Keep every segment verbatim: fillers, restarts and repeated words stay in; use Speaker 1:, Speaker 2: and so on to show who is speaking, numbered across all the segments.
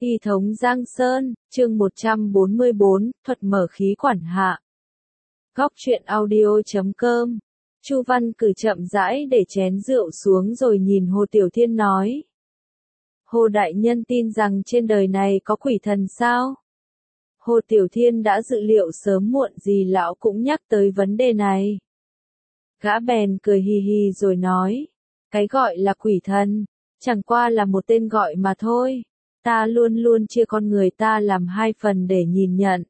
Speaker 1: Y thống Giang Sơn, chương một trăm bốn mươi bốn, thuật mở khí quản hạ. Góc truyện audio chấm com. Chu Văn Cử chậm rãi để chén rượu xuống rồi nhìn Hồ Tiểu Thiên nói. Hồ đại nhân tin rằng trên đời này có quỷ thần sao? Hồ Tiểu Thiên đã dự liệu sớm muộn gì lão cũng nhắc tới vấn đề này. Gã bèn cười hì hì rồi nói. Cái gọi là quỷ thần, chẳng qua là một tên gọi mà thôi. Ta luôn luôn chia con người ta làm hai phần để nhìn nhận.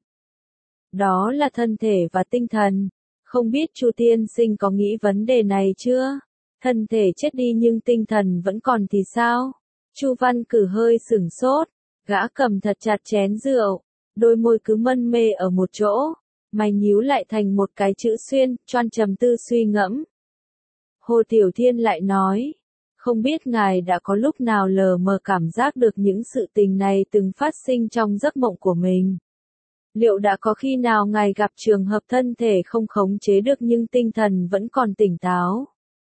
Speaker 1: Đó là thân thể và tinh thần. Không biết Chu tiên sinh có nghĩ vấn đề này chưa? Thân thể chết đi nhưng tinh thần vẫn còn thì sao? Chu Văn Cử hơi sửng sốt, gã cầm thật chặt chén rượu, đôi môi cứ mân mê ở một chỗ, mày nhíu lại thành một cái chữ xuyên, choan trầm tư suy ngẫm. Hồ Tiểu Thiên lại nói. Không biết ngài đã có lúc nào lờ mờ cảm giác được những sự tình này từng phát sinh trong giấc mộng của mình? Liệu đã có khi nào ngài gặp trường hợp thân thể không khống chế được nhưng tinh thần vẫn còn tỉnh táo?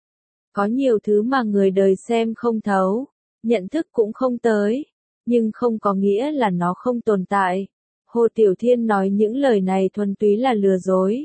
Speaker 1: Có nhiều thứ mà người đời xem không thấu, nhận thức cũng không tới, nhưng không có nghĩa là nó không tồn tại. Hồ Tiểu Thiên nói những lời này thuần túy là lừa dối.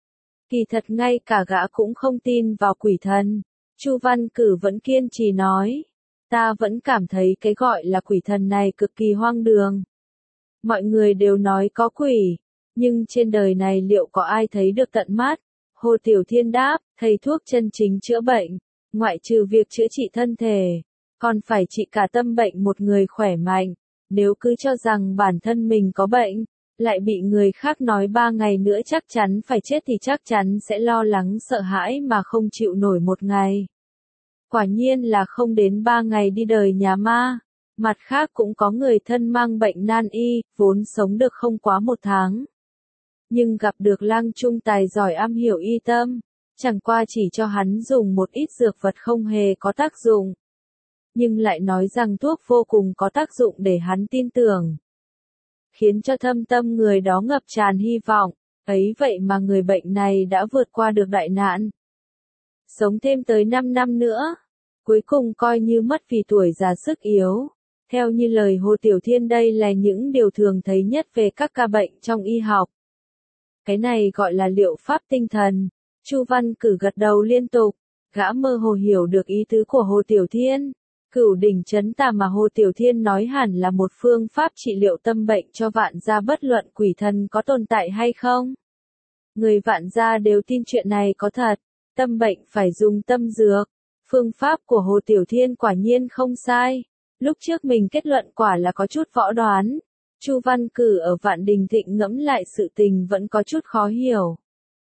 Speaker 1: Kỳ thật ngay cả gã cũng không tin vào quỷ thần. Chu Văn Cử vẫn kiên trì nói, ta vẫn cảm thấy cái gọi là quỷ thần này cực kỳ hoang đường. Mọi người đều nói có quỷ, nhưng trên đời này liệu có ai thấy được tận mắt? Hồ Tiểu Thiên đáp, thầy thuốc chân chính chữa bệnh, ngoại trừ việc chữa trị thân thể, còn phải trị cả tâm bệnh một người khỏe mạnh. Nếu cứ cho rằng bản thân mình có bệnh, lại bị người khác nói ba ngày nữa chắc chắn phải chết thì chắc chắn sẽ lo lắng sợ hãi mà không chịu nổi một ngày. Quả nhiên là không đến ba ngày đi đời nhà ma. Mặt khác cũng có người thân mang bệnh nan y, vốn sống được không quá một tháng. Nhưng gặp được lang trung tài giỏi am hiểu y tâm, chẳng qua chỉ cho hắn dùng một ít dược vật không hề có tác dụng. Nhưng lại nói rằng thuốc vô cùng có tác dụng để hắn tin tưởng. Khiến cho thâm tâm người đó ngập tràn hy vọng, ấy vậy mà người bệnh này đã vượt qua được đại nạn. Sống thêm tới năm năm nữa, cuối cùng coi như mất vì tuổi già sức yếu. Theo như lời Hồ Tiểu Thiên đây là những điều thường thấy nhất về các ca bệnh trong y học. Cái này gọi là liệu pháp tinh thần. Chu Văn Cử gật đầu liên tục, gã mơ hồ hiểu được ý tứ của Hồ Tiểu Thiên. Cửu đỉnh chấn tà mà Hồ Tiểu Thiên nói hẳn là một phương pháp trị liệu tâm bệnh cho vạn gia bất luận quỷ thần có tồn tại hay không. Người vạn gia đều tin chuyện này có thật, tâm bệnh phải dùng tâm dược. Phương pháp của Hồ Tiểu Thiên quả nhiên không sai. Lúc trước mình kết luận quả là có chút võ đoán. Chu Văn Cử ở Vạn Đình Thịnh ngẫm lại sự tình vẫn có chút khó hiểu.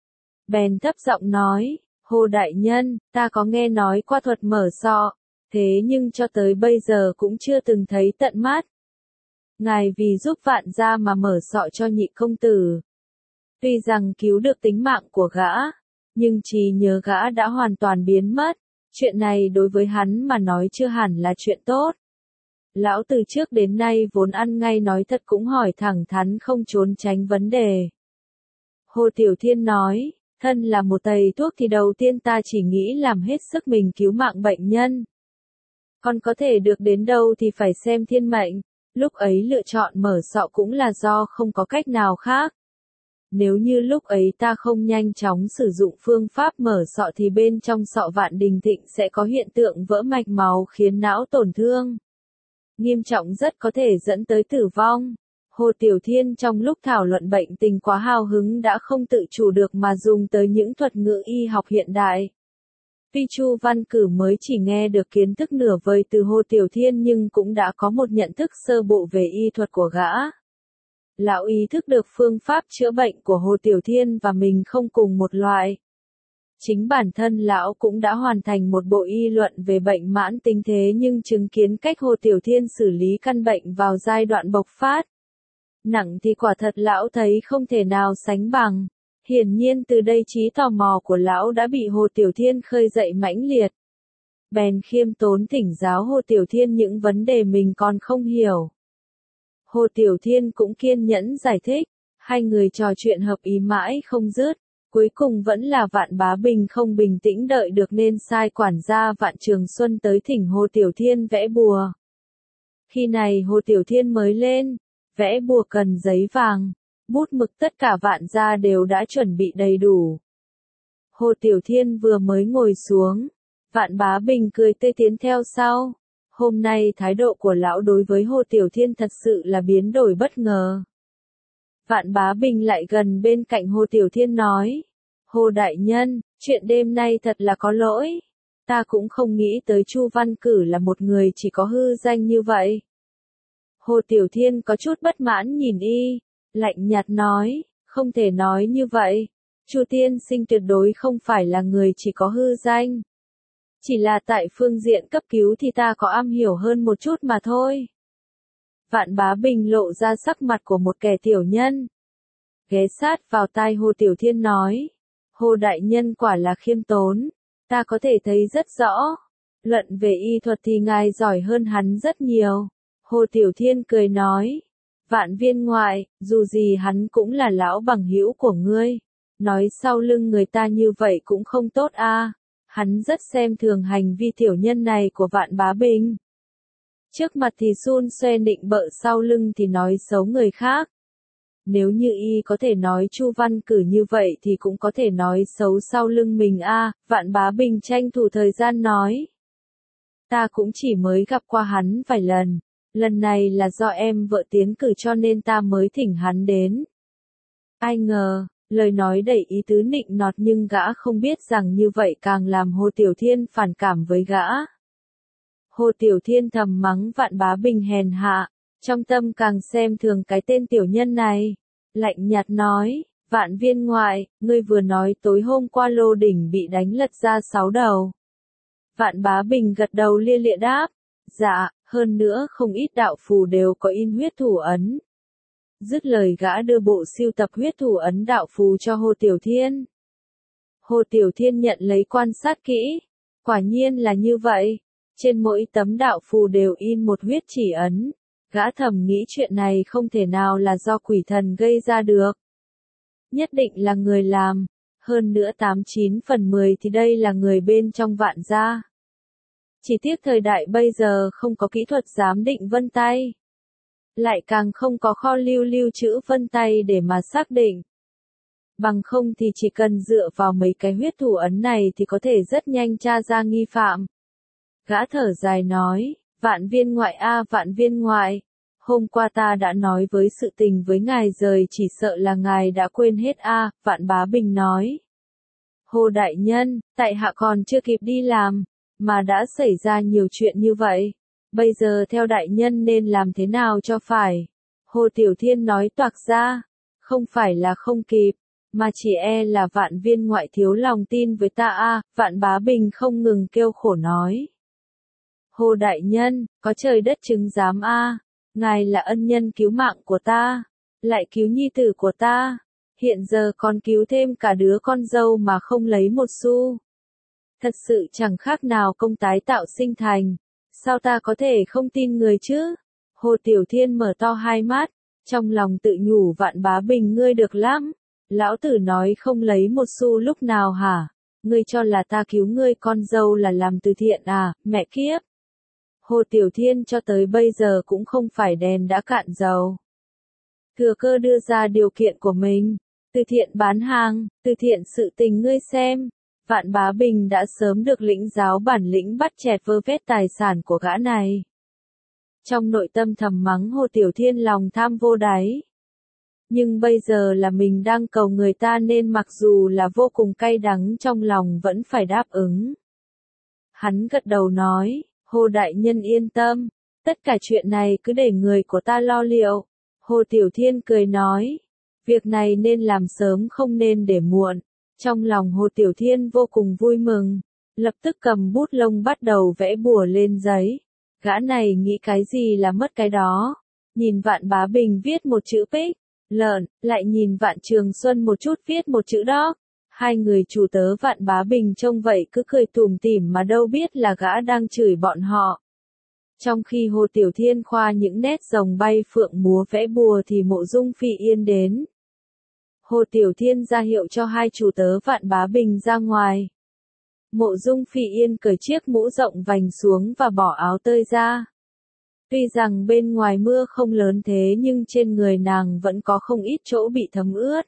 Speaker 1: Bèn thấp giọng nói, Hồ đại nhân, ta có nghe nói qua thuật mở sọ, thế nhưng cho tới bây giờ cũng chưa từng thấy tận mắt. Ngài vì giúp vạn gia mà mở sọ cho nhị công tử. Tuy rằng cứu được tính mạng của gã, nhưng trí nhớ gã đã hoàn toàn biến mất. Chuyện này đối với hắn mà nói chưa hẳn là chuyện tốt. Lão từ trước đến nay vốn ăn ngay nói thật cũng hỏi thẳng thắn không trốn tránh vấn đề. Hồ Tiểu Thiên nói, thân là một thầy thuốc thì đầu tiên ta chỉ nghĩ làm hết sức mình cứu mạng bệnh nhân. Còn có thể được đến đâu thì phải xem thiên mệnh, lúc ấy lựa chọn mở sọ cũng là do không có cách nào khác. Nếu như lúc ấy ta không nhanh chóng sử dụng phương pháp mở sọ thì bên trong sọ Vạn Đình Thịnh sẽ có hiện tượng vỡ mạch máu khiến não tổn thương. Nghiêm trọng rất có thể dẫn tới tử vong. Hồ Tiểu Thiên trong lúc thảo luận bệnh tình quá hào hứng đã không tự chủ được mà dùng tới những thuật ngữ y học hiện đại. Tuy Chu Văn Cử mới chỉ nghe được kiến thức nửa vời từ Hồ Tiểu Thiên nhưng cũng đã có một nhận thức sơ bộ về y thuật của gã. Lão ý thức được phương pháp chữa bệnh của Hồ Tiểu Thiên và mình không cùng một loại. Chính bản thân lão cũng đã hoàn thành một bộ y luận về bệnh mãn tính thế nhưng chứng kiến cách Hồ Tiểu Thiên xử lý căn bệnh vào giai đoạn bộc phát. Nặng thì quả thật lão thấy không thể nào sánh bằng. Hiển nhiên từ đây trí tò mò của lão đã bị Hồ Tiểu Thiên khơi dậy mãnh liệt. Bèn khiêm tốn thỉnh giáo Hồ Tiểu Thiên những vấn đề mình còn không hiểu. Hồ Tiểu Thiên cũng kiên nhẫn giải thích, hai người trò chuyện hợp ý mãi không dứt. Cuối cùng vẫn là Vạn Bá Bình không bình tĩnh đợi được nên sai quản gia Vạn Trường Xuân tới thỉnh Hồ Tiểu Thiên vẽ bùa. Khi này Hồ Tiểu Thiên mới lên, vẽ bùa cần giấy vàng, bút mực tất cả Vạn gia đều đã chuẩn bị đầy đủ. Hồ Tiểu Thiên vừa mới ngồi xuống, Vạn Bá Bình cười tươi tiến theo sau. Hôm nay thái độ của lão đối với Hồ Tiểu Thiên thật sự là biến đổi bất ngờ. Vạn Bá Bình lại gần bên cạnh Hồ Tiểu Thiên nói, Hồ đại nhân, chuyện đêm nay thật là có lỗi. Ta cũng không nghĩ tới Chu Văn Cử là một người chỉ có hư danh như vậy. Hồ Tiểu Thiên có chút bất mãn nhìn y, lạnh nhạt nói, không thể nói như vậy. Chu tiên sinh tuyệt đối không phải là người chỉ có hư danh. Chỉ là tại phương diện cấp cứu thì ta có am hiểu hơn một chút mà thôi. Vạn Bá Bình lộ ra sắc mặt của một kẻ tiểu nhân. Ghé sát vào tai Hồ Tiểu Thiên nói, Hồ đại nhân quả là khiêm tốn, ta có thể thấy rất rõ. Luận về y thuật thì ngài giỏi hơn hắn rất nhiều. Hồ Tiểu Thiên cười nói, Vạn viên ngoại, dù gì hắn cũng là lão bằng hữu của ngươi. Nói sau lưng người ta như vậy cũng không tốt a. À. Hắn rất xem thường hành vi tiểu nhân này của Vạn Bá Bình. Trước mặt thì xun xoe nịnh bợ, sau lưng thì nói xấu người khác. Nếu như y có thể nói Chu Văn Cử như vậy thì cũng có thể nói xấu sau lưng mình a. À. Vạn Bá Bình tranh thủ thời gian nói, ta cũng chỉ mới gặp qua hắn vài lần. Lần này là do em vợ tiến cử cho nên ta mới thỉnh hắn đến. Ai ngờ, lời nói đầy ý tứ nịnh nọt nhưng gã không biết rằng như vậy càng làm Hồ Tiểu Thiên phản cảm với gã. Hồ Tiểu Thiên thầm mắng Vạn Bá Bình hèn hạ, trong tâm càng xem thường cái tên tiểu nhân này. Lạnh nhạt nói, Vạn viên ngoại, ngươi vừa nói tối hôm qua Lô Đỉnh bị đánh lật ra sáu đầu. Vạn Bá Bình gật đầu lia lịa đáp, dạ, hơn nữa không ít đạo phù đều có in huyết thủ ấn. Dứt lời gã đưa bộ siêu tập huyết thủ ấn đạo phù cho Hồ Tiểu Thiên. Hồ Tiểu Thiên nhận lấy quan sát kỹ. Quả nhiên là như vậy. Trên mỗi tấm đạo phù đều in một huyết chỉ ấn. Gã thầm nghĩ chuyện này không thể nào là do quỷ thần gây ra được. Nhất định là người làm. Hơn nữa tám chín phần mười thì đây là người bên trong Vạn gia. Chỉ tiếc thời đại bây giờ không có kỹ thuật giám định vân tay. Lại càng không có kho lưu lưu trữ vân tay để mà xác định. Bằng không thì chỉ cần dựa vào mấy cái huyết thủ ấn này thì có thể rất nhanh tra ra nghi phạm. Gã thở dài nói, Vạn viên ngoại a Vạn viên ngoại, hôm qua ta đã nói với sự tình với ngài rồi, chỉ sợ là ngài đã quên hết a. À, Vạn Bá Bình nói, Hồ đại nhân, tại hạ còn chưa kịp đi làm, mà đã xảy ra nhiều chuyện như vậy. Bây giờ theo đại nhân nên làm thế nào cho phải? Hồ Tiểu Thiên nói toạc ra, không phải là không kịp, mà chỉ e là Vạn viên ngoại thiếu lòng tin với ta a. À, Vạn Bá Bình không ngừng kêu khổ nói. Hồ đại nhân, có trời đất chứng giám a, à, ngài là ân nhân cứu mạng của ta, lại cứu nhi tử của ta, hiện giờ còn cứu thêm cả đứa con dâu mà không lấy một xu. Thật sự chẳng khác nào công tái tạo sinh thành. Sao ta có thể không tin người chứ? Hồ Tiểu Thiên mở to hai mắt, trong lòng tự nhủ Vạn Bá Bình ngươi được lắm. Lão tử nói không lấy một xu lúc nào hả? Ngươi cho là ta cứu ngươi con dâu là làm từ thiện à, mẹ kiếp. Hồ Tiểu Thiên cho tới bây giờ cũng không phải đèn đã cạn dầu. Thừa cơ đưa ra điều kiện của mình. Từ thiện bán hàng, từ thiện sự tình ngươi xem. Vạn Bá Bình đã sớm được lĩnh giáo bản lĩnh bắt chẹt vơ vét tài sản của gã này. Trong nội tâm thầm mắng Hồ Tiểu Thiên lòng tham vô đáy. Nhưng bây giờ là mình đang cầu người ta nên mặc dù là vô cùng cay đắng trong lòng vẫn phải đáp ứng. Hắn gật đầu nói, Hồ đại nhân yên tâm, tất cả chuyện này cứ để người của ta lo liệu. Hồ Tiểu Thiên cười nói, việc này nên làm sớm không nên để muộn. Trong lòng Hồ Tiểu Thiên vô cùng vui mừng, lập tức cầm bút lông bắt đầu vẽ bùa lên giấy. Gã này nghĩ cái gì là mất cái đó. Nhìn Vạn Bá Bình viết một chữ Pích, lợn, lại nhìn Vạn Trường Xuân một chút viết một chữ đó. Hai người chủ tớ Vạn Bá Bình trông vậy cứ cười tủm tỉm mà đâu biết là gã đang chửi bọn họ. Trong khi Hồ Tiểu Thiên khoa những nét rồng bay phượng múa vẽ bùa thì Mộ Dung Phi Yên đến. Hồ Tiểu Thiên ra hiệu cho hai chủ tớ Vạn Bá Bình ra ngoài. Mộ Dung Phi Yên cởi chiếc mũ rộng vành xuống và bỏ áo tơi ra. Tuy rằng bên ngoài mưa không lớn thế nhưng trên người nàng vẫn có không ít chỗ bị thấm ướt.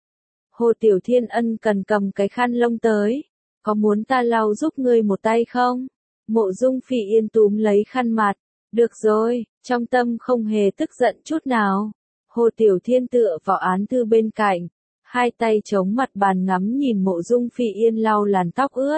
Speaker 1: Hồ Tiểu Thiên ân cần cầm cái khăn lông tới. Có muốn ta lau giúp ngươi một tay không? Mộ Dung Phi Yên túm lấy khăn mặt. Được rồi, trong tâm không hề tức giận chút nào. Hồ Tiểu Thiên tựa vào án thư bên cạnh. Hai tay chống mặt bàn ngắm nhìn Mộ Dung Phi Yên lau làn tóc ướt.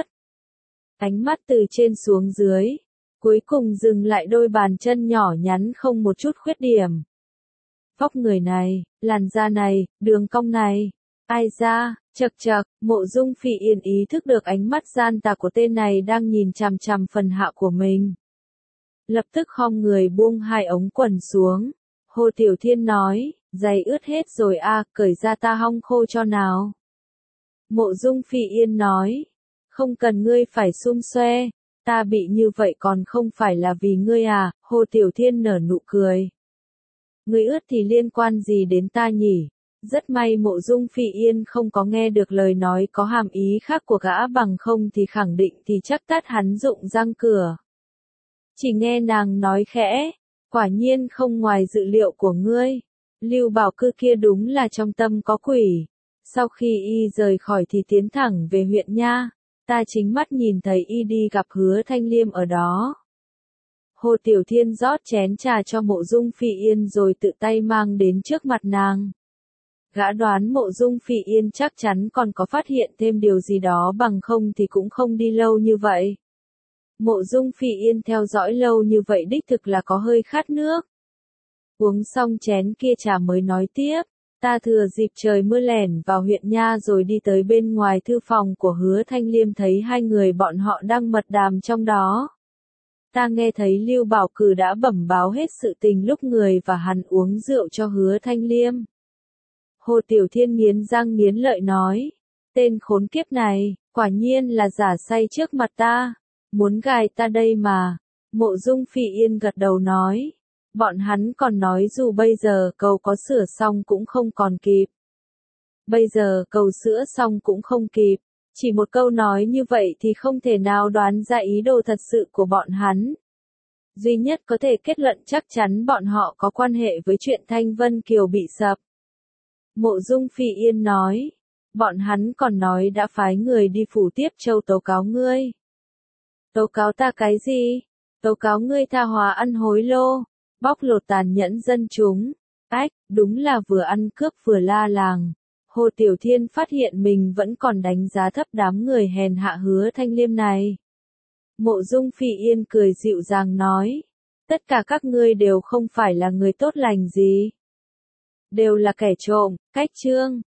Speaker 1: Ánh mắt từ trên xuống dưới. Cuối cùng dừng lại đôi bàn chân nhỏ nhắn không một chút khuyết điểm. Vóc người này, làn da này, đường cong này. Ai ra, chậc chậc, Mộ Dung Phi Yên ý thức được ánh mắt gian tà của tên này đang nhìn chằm chằm phần hạ của mình. Lập tức khom người buông hai ống quần xuống. Hồ Tiểu Thiên nói, giày ướt hết rồi à, cởi ra ta hong khô cho nào. Mộ Dung Phi Yên nói, không cần ngươi phải xum xoe, ta bị như vậy còn không phải là vì ngươi à, Hồ Tiểu Thiên nở nụ cười. Ngươi ướt thì liên quan gì đến ta nhỉ? Rất may Mộ Dung Phi Yên không có nghe được lời nói có hàm ý khác của gã, bằng không thì khẳng định thì chắc tát hắn rụng răng cửa. Chỉ nghe nàng nói khẽ, quả nhiên không ngoài dự liệu của ngươi. Lưu Bảo Cư kia đúng là trong tâm có quỷ. Sau khi y rời khỏi thì tiến thẳng về huyện nha. Ta chính mắt nhìn thấy y đi gặp Hứa Thanh Liêm ở đó. Hồ Tiểu Thiên rót chén trà cho Mộ Dung Phi Yên rồi tự tay mang đến trước mặt nàng. Gã đoán Mộ Dung Phi Yên chắc chắn còn có phát hiện thêm điều gì đó, bằng không thì cũng không đi lâu như vậy. Mộ Dung Phi Yên theo dõi lâu như vậy đích thực là có hơi khát nước. Uống xong chén kia trà mới nói tiếp, ta thừa dịp trời mưa lẻn vào huyện nha rồi đi tới bên ngoài thư phòng của Hứa Thanh Liêm, thấy hai người bọn họ đang mật đàm trong đó. Ta nghe thấy Lưu Bảo Cử đã bẩm báo hết sự tình lúc người và hắn uống rượu cho Hứa Thanh Liêm. Hồ Tiểu Thiên nghiến răng nghiến lợi nói, tên khốn kiếp này, quả nhiên là giả say trước mặt ta, muốn gài ta đây mà. Mộ Dung Phi Yên gật đầu nói, bọn hắn còn nói dù bây giờ cầu có sửa xong cũng không còn kịp. Bây giờ cầu sửa xong cũng không kịp, chỉ một câu nói như vậy thì không thể nào đoán ra ý đồ thật sự của bọn hắn. Duy nhất có thể kết luận chắc chắn bọn họ có quan hệ với chuyện Thanh Vân Kiều bị sập. Mộ Dung Phi Yên nói, bọn hắn còn nói đã phái người đi Phủ Tiếp Châu tố cáo ngươi. Tố cáo ta cái gì? Tố cáo ngươi tha hóa ăn hối lô, bóc lột tàn nhẫn dân chúng. Ách, đúng là vừa ăn cướp vừa la làng. Hồ Tiểu Thiên phát hiện mình vẫn còn đánh giá thấp đám người hèn hạ Hứa Thanh Liêm này. Mộ Dung Phi Yên cười dịu dàng nói, tất cả các ngươi đều không phải là người tốt lành gì. Đều là kẻ trộm, cách trương.